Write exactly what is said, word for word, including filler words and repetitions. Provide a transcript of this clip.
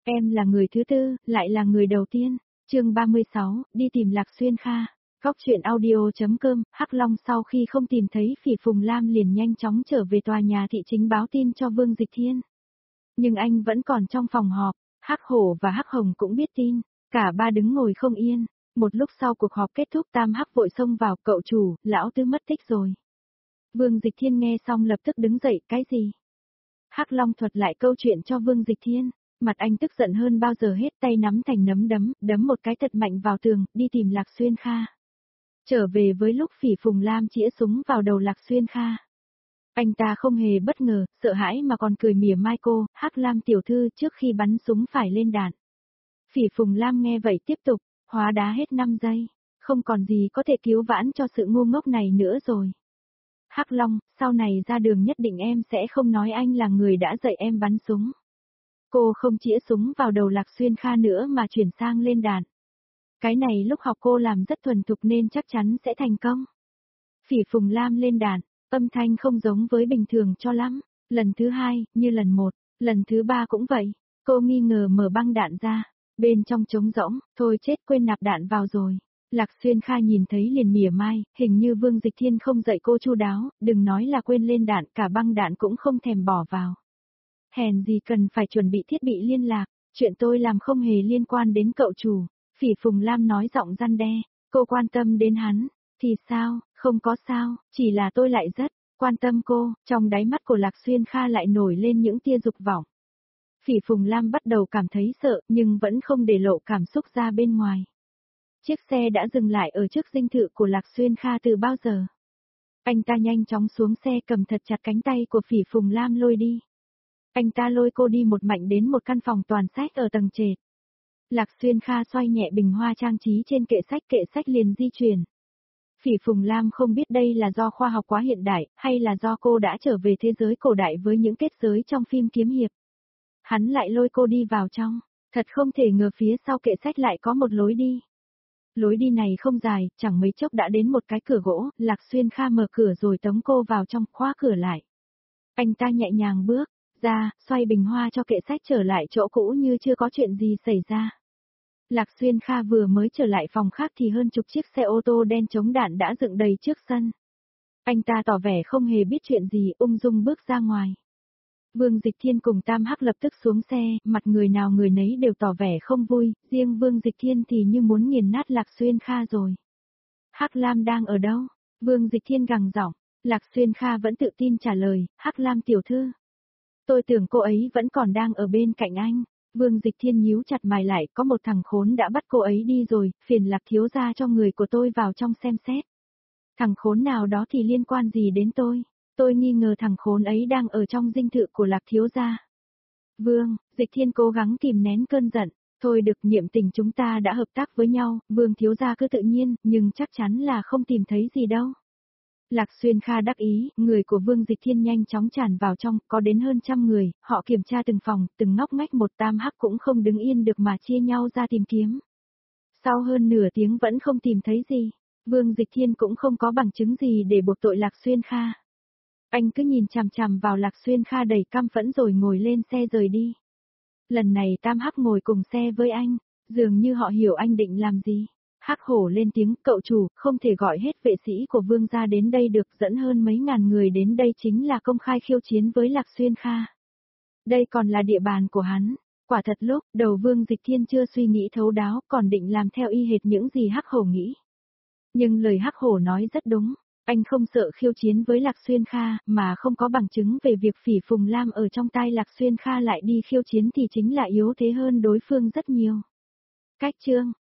Em là người thứ tư, lại là người đầu tiên. Chương ba mươi sáu, đi tìm Lạc Xuyên Kha. Góc truyện audio.com, Hắc Long sau khi không tìm thấy Phỉ Phùng Lam liền nhanh chóng trở về tòa nhà thị chính báo tin cho Vương Dịch Thiên. Nhưng anh vẫn còn trong phòng họp, Hắc Hổ và Hắc Hồng cũng biết tin, cả ba đứng ngồi không yên. Một lúc sau cuộc họp kết thúc, Tam Hắc vội xông vào, cậu chủ, lão tứ mất tích rồi. Vương Dịch Thiên nghe xong lập tức đứng dậy, cái gì? Hắc Long thuật lại câu chuyện cho Vương Dịch Thiên. Mặt anh tức giận hơn bao giờ hết, tay nắm thành nắm đấm, đấm một cái thật mạnh vào tường, đi tìm Lạc Xuyên Kha. Trở về với lúc Phỉ Phùng Lam chĩa súng vào đầu Lạc Xuyên Kha. Anh ta không hề bất ngờ, sợ hãi mà còn cười mỉa mai cô, Hắc Lam tiểu thư trước khi bắn súng phải lên đạn. Phỉ Phùng Lam nghe vậy tiếp tục, hóa đá hết năm giây, không còn gì có thể cứu vãn cho sự ngu ngốc này nữa rồi. Hắc Long, sau này ra đường nhất định em sẽ không nói anh là người đã dạy em bắn súng. Cô không chĩa súng vào đầu Lạc Xuyên Kha nữa mà chuyển sang lên đạn. Cái này lúc học cô làm rất thuần thục nên chắc chắn sẽ thành công. Phỉ Phùng Lam lên đạn, âm thanh không giống với bình thường cho lắm. Lần thứ hai, như lần một, lần thứ ba cũng vậy. Cô nghi ngờ mở băng đạn ra, bên trong trống rỗng, thôi chết quên nạp đạn vào rồi. Lạc Xuyên Kha nhìn thấy liền mỉa mai, hình như Vương Dịch Thiên không dạy cô chu đáo, đừng nói là quên lên đạn, cả băng đạn cũng không thèm bỏ vào. Hèn gì cần phải chuẩn bị thiết bị liên lạc, chuyện tôi làm không hề liên quan đến cậu chủ. Phỉ Phùng Lam nói giọng răn đe, cô quan tâm đến hắn, thì sao, không có sao, chỉ là tôi lại rất quan tâm cô. Trong đáy mắt của Lạc Xuyên Kha lại nổi lên những tia dục vọng. Phỉ Phùng Lam bắt đầu cảm thấy sợ nhưng vẫn không để lộ cảm xúc ra bên ngoài. Chiếc xe đã dừng lại ở trước dinh thự của Lạc Xuyên Kha từ bao giờ. Anh ta nhanh chóng xuống xe cầm thật chặt cánh tay của Phỉ Phùng Lam lôi đi. Anh ta lôi cô đi một mạch đến một căn phòng toàn sách ở tầng trệt. Lạc Xuyên Kha xoay nhẹ bình hoa trang trí trên kệ sách, kệ sách liền di chuyển. Phỉ Phùng Lam không biết đây là do khoa học quá hiện đại, hay là do cô đã trở về thế giới cổ đại với những kết giới trong phim kiếm hiệp. Hắn lại lôi cô đi vào trong, thật không thể ngờ phía sau kệ sách lại có một lối đi. Lối đi này không dài, chẳng mấy chốc đã đến một cái cửa gỗ, Lạc Xuyên Kha mở cửa rồi tống cô vào trong, khóa cửa lại. Anh ta nhẹ nhàng bước ra, xoay bình hoa cho kệ sách trở lại chỗ cũ như chưa có chuyện gì xảy ra. Lạc Xuyên Kha vừa mới trở lại phòng khác thì hơn chục chiếc xe ô tô đen chống đạn đã dựng đầy trước sân. Anh ta tỏ vẻ không hề biết chuyện gì, ung dung bước ra ngoài. Vương Dịch Thiên cùng Tam Hắc lập tức xuống xe, mặt người nào người nấy đều tỏ vẻ không vui, riêng Vương Dịch Thiên thì như muốn nghiền nát Lạc Xuyên Kha rồi. Hắc Lam đang ở đâu? Vương Dịch Thiên gằn giọng. Lạc Xuyên Kha vẫn tự tin trả lời, Hắc Lam tiểu thư. Tôi tưởng cô ấy vẫn còn đang ở bên cạnh anh. Vương Dịch Thiên nhíu chặt mày lại, có một thằng khốn đã bắt cô ấy đi rồi, phiền Lạc thiếu gia cho người của tôi vào trong xem xét. Thằng khốn nào đó thì liên quan gì đến tôi? Tôi nghi ngờ thằng khốn ấy đang ở trong dinh thự của Lạc thiếu gia. Vương, Dịch Thiên cố gắng kìm nén cơn giận. Thôi được, niệm tình chúng ta đã hợp tác với nhau, Vương thiếu gia cứ tự nhiên, nhưng chắc chắn là không tìm thấy gì đâu. Lạc Xuyên Kha đắc ý, người của Vương Dịch Thiên nhanh chóng tràn vào trong, có đến hơn trăm người, họ kiểm tra từng phòng, từng ngóc ngách một. Tam Hắc cũng không đứng yên được mà chia nhau ra tìm kiếm. Sau hơn nửa tiếng vẫn không tìm thấy gì, Vương Dịch Thiên cũng không có bằng chứng gì để buộc tội Lạc Xuyên Kha. Anh cứ nhìn chằm chằm vào Lạc Xuyên Kha đầy căm phẫn rồi ngồi lên xe rời đi. Lần này Tam Hắc ngồi cùng xe với anh, dường như họ hiểu anh định làm gì. Hắc Hổ lên tiếng, cậu chủ, không thể gọi hết vệ sĩ của Vương gia đến đây được, dẫn hơn mấy ngàn người đến đây chính là công khai khiêu chiến với Lạc Xuyên Kha. Đây còn là địa bàn của hắn. Quả thật lúc đầu Vương Dịch Thiên chưa suy nghĩ thấu đáo, còn định làm theo y hệt những gì Hắc Hổ nghĩ. Nhưng lời Hắc Hổ nói rất đúng, anh không sợ khiêu chiến với Lạc Xuyên Kha, mà không có bằng chứng về việc Phỉ Phùng Lam ở trong tay Lạc Xuyên Kha lại đi khiêu chiến thì chính là yếu thế hơn đối phương rất nhiều. Cách chương